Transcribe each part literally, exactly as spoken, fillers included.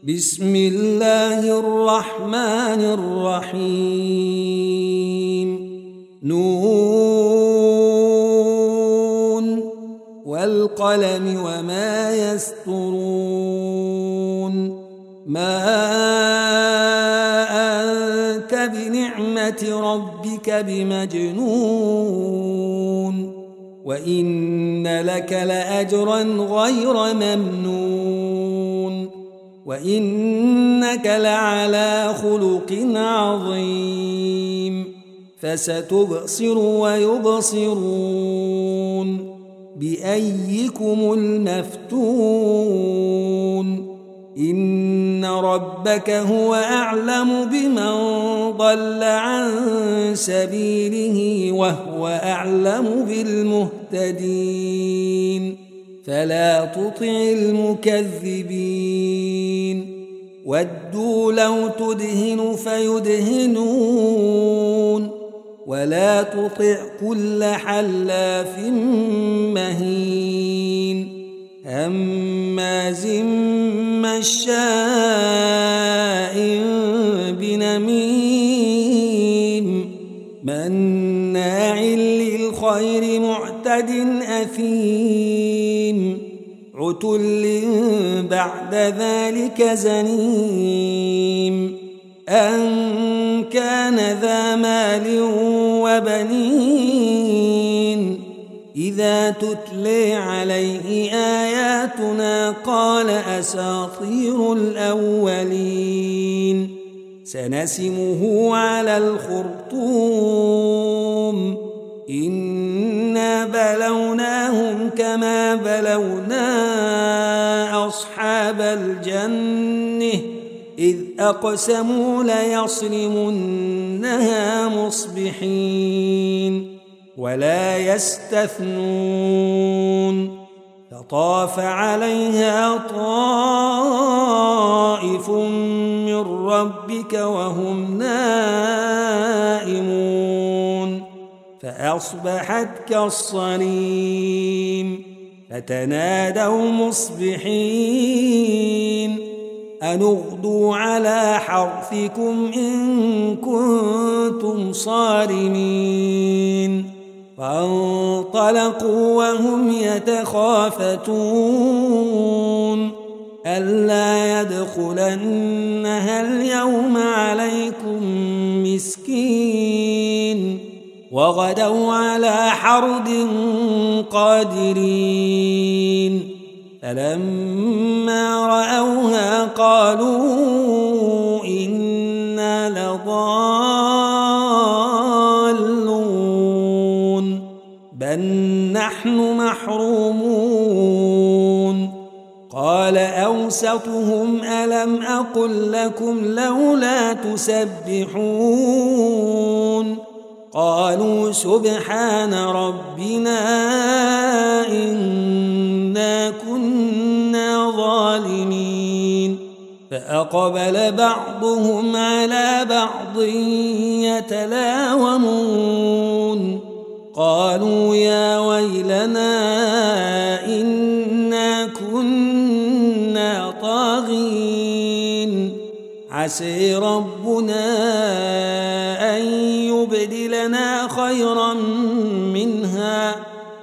بسم الله الرحمن الرحيم نون والقلم وما يسطرون ما أنت بنعمة ربك بمجنون وإن لك لأجرا غير ممنون وإنك لعلى خلق عظيم فستبصر ويبصرون بأيكم المفتون إن ربك هو أعلم بمن ضل عن سبيله وهو أعلم بالمهتدين فلا تطع المكذبين ودوا لو تدهن فيدهنون ولا تطع كل حلاف مهين هماز مشاء بنميم مناع للخير معتد أثيم عتل بعد ذلك زنيم أن كان ذا مال وبنين إذا تتلي عليه آياتنا قال أساطير الأولين سنسمه على الخرطوم إنا بلوناهم كما بلونا أصحاب الجنة إذ أقسموا ليصرمنها مصبحين ولا يستثنون فطاف عليها طائف من ربك وهم نائمون فأصبحت كالصريم فتنادوا مصبحين أن اغدوا على حرثكم إن كنتم صارمين فانطلقوا وهم يتخافتون ألا يدخلنها اليوم عليكم مسكين وغدوا على حرد قادرين فلما رأوها قالوا إنا لضالون بل نحن محرومون قال أوسطهم ألم أقل لكم لولا تسبحون قالوا سبحان ربنا إنا كنا ظالمين فأقبل بعضهم على بعض يتلاومون قالوا يا ويلنا إنا كنا طاغين عسى ربنا أن يبدلنا خيرا منها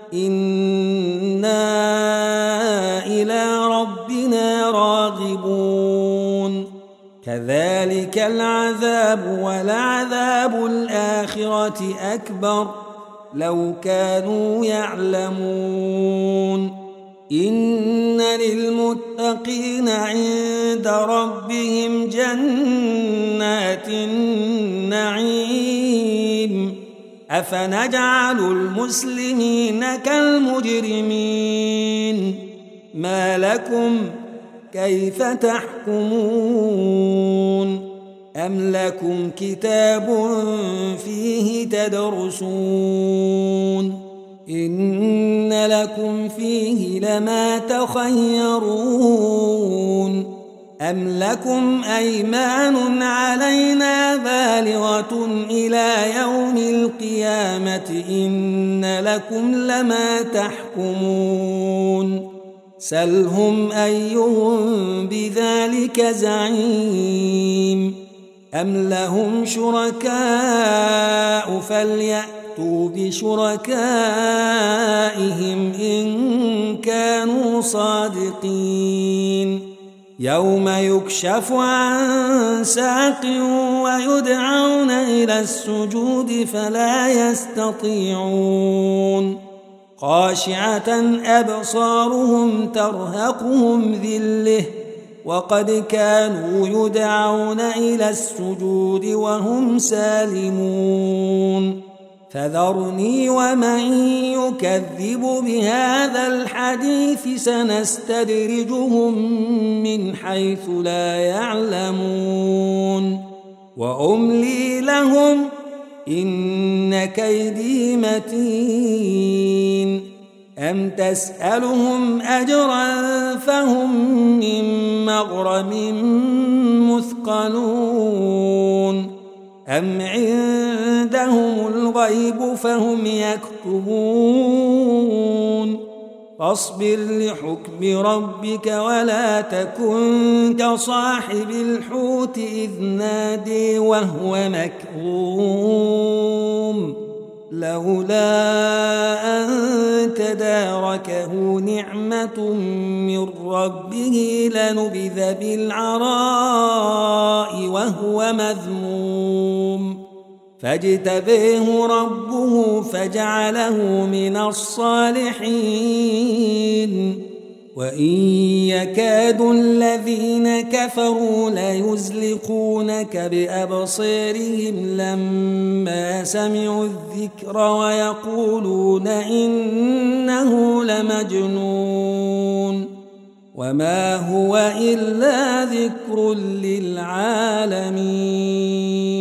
إنا إلى ربنا راغبون كذلك العذاب ولعذاب الآخرة أكبر لو كانوا يعلمون إن للمتقين عند ربهم جنات النعيم أفنجعل المسلمين كالمجرمين ما لكم كيف تحكمون أم لكم كتاب فيه تدرسون إن لكم فيه لما تخيرون أم لكم أيمان علينا بالغة إلى يوم القيامة إن لكم لما تحكمون سلهم أيهم بذلك زعيم أم لهم شركاء فليأتوا بشركائهم إن كانوا صادقين يوم يكشف عن ساق ويدعون إلى السجود فلا يستطيعون خاشعة أبصارهم ترهقهم ذلة وقد كانوا يدعون إلى السجود وهم سالمون فذرني ومن يكذب بهذا الحديث سنستدرجهم من حيث لا يعلمون وأملي لهم إن كيدي متين أم تسألهم أجرا فهم من مغرم مثقلون أم عندهم الغيب فهم يكتبون فاصبر لحكم ربك ولا تكن كصاحب الحوت إذ نادي وهو مكظوم لولا أن تداركه نعمة من ربه لنبذ بالعراء وهو مذموم فاجتبيه ربه فجعله من الصالحين وإن يكاد الذين كفروا ليزلقونك بأبصارهم لما سمعوا الذكر ويقولون إنه لمجنون وما هو إلا ذكر للعالمين.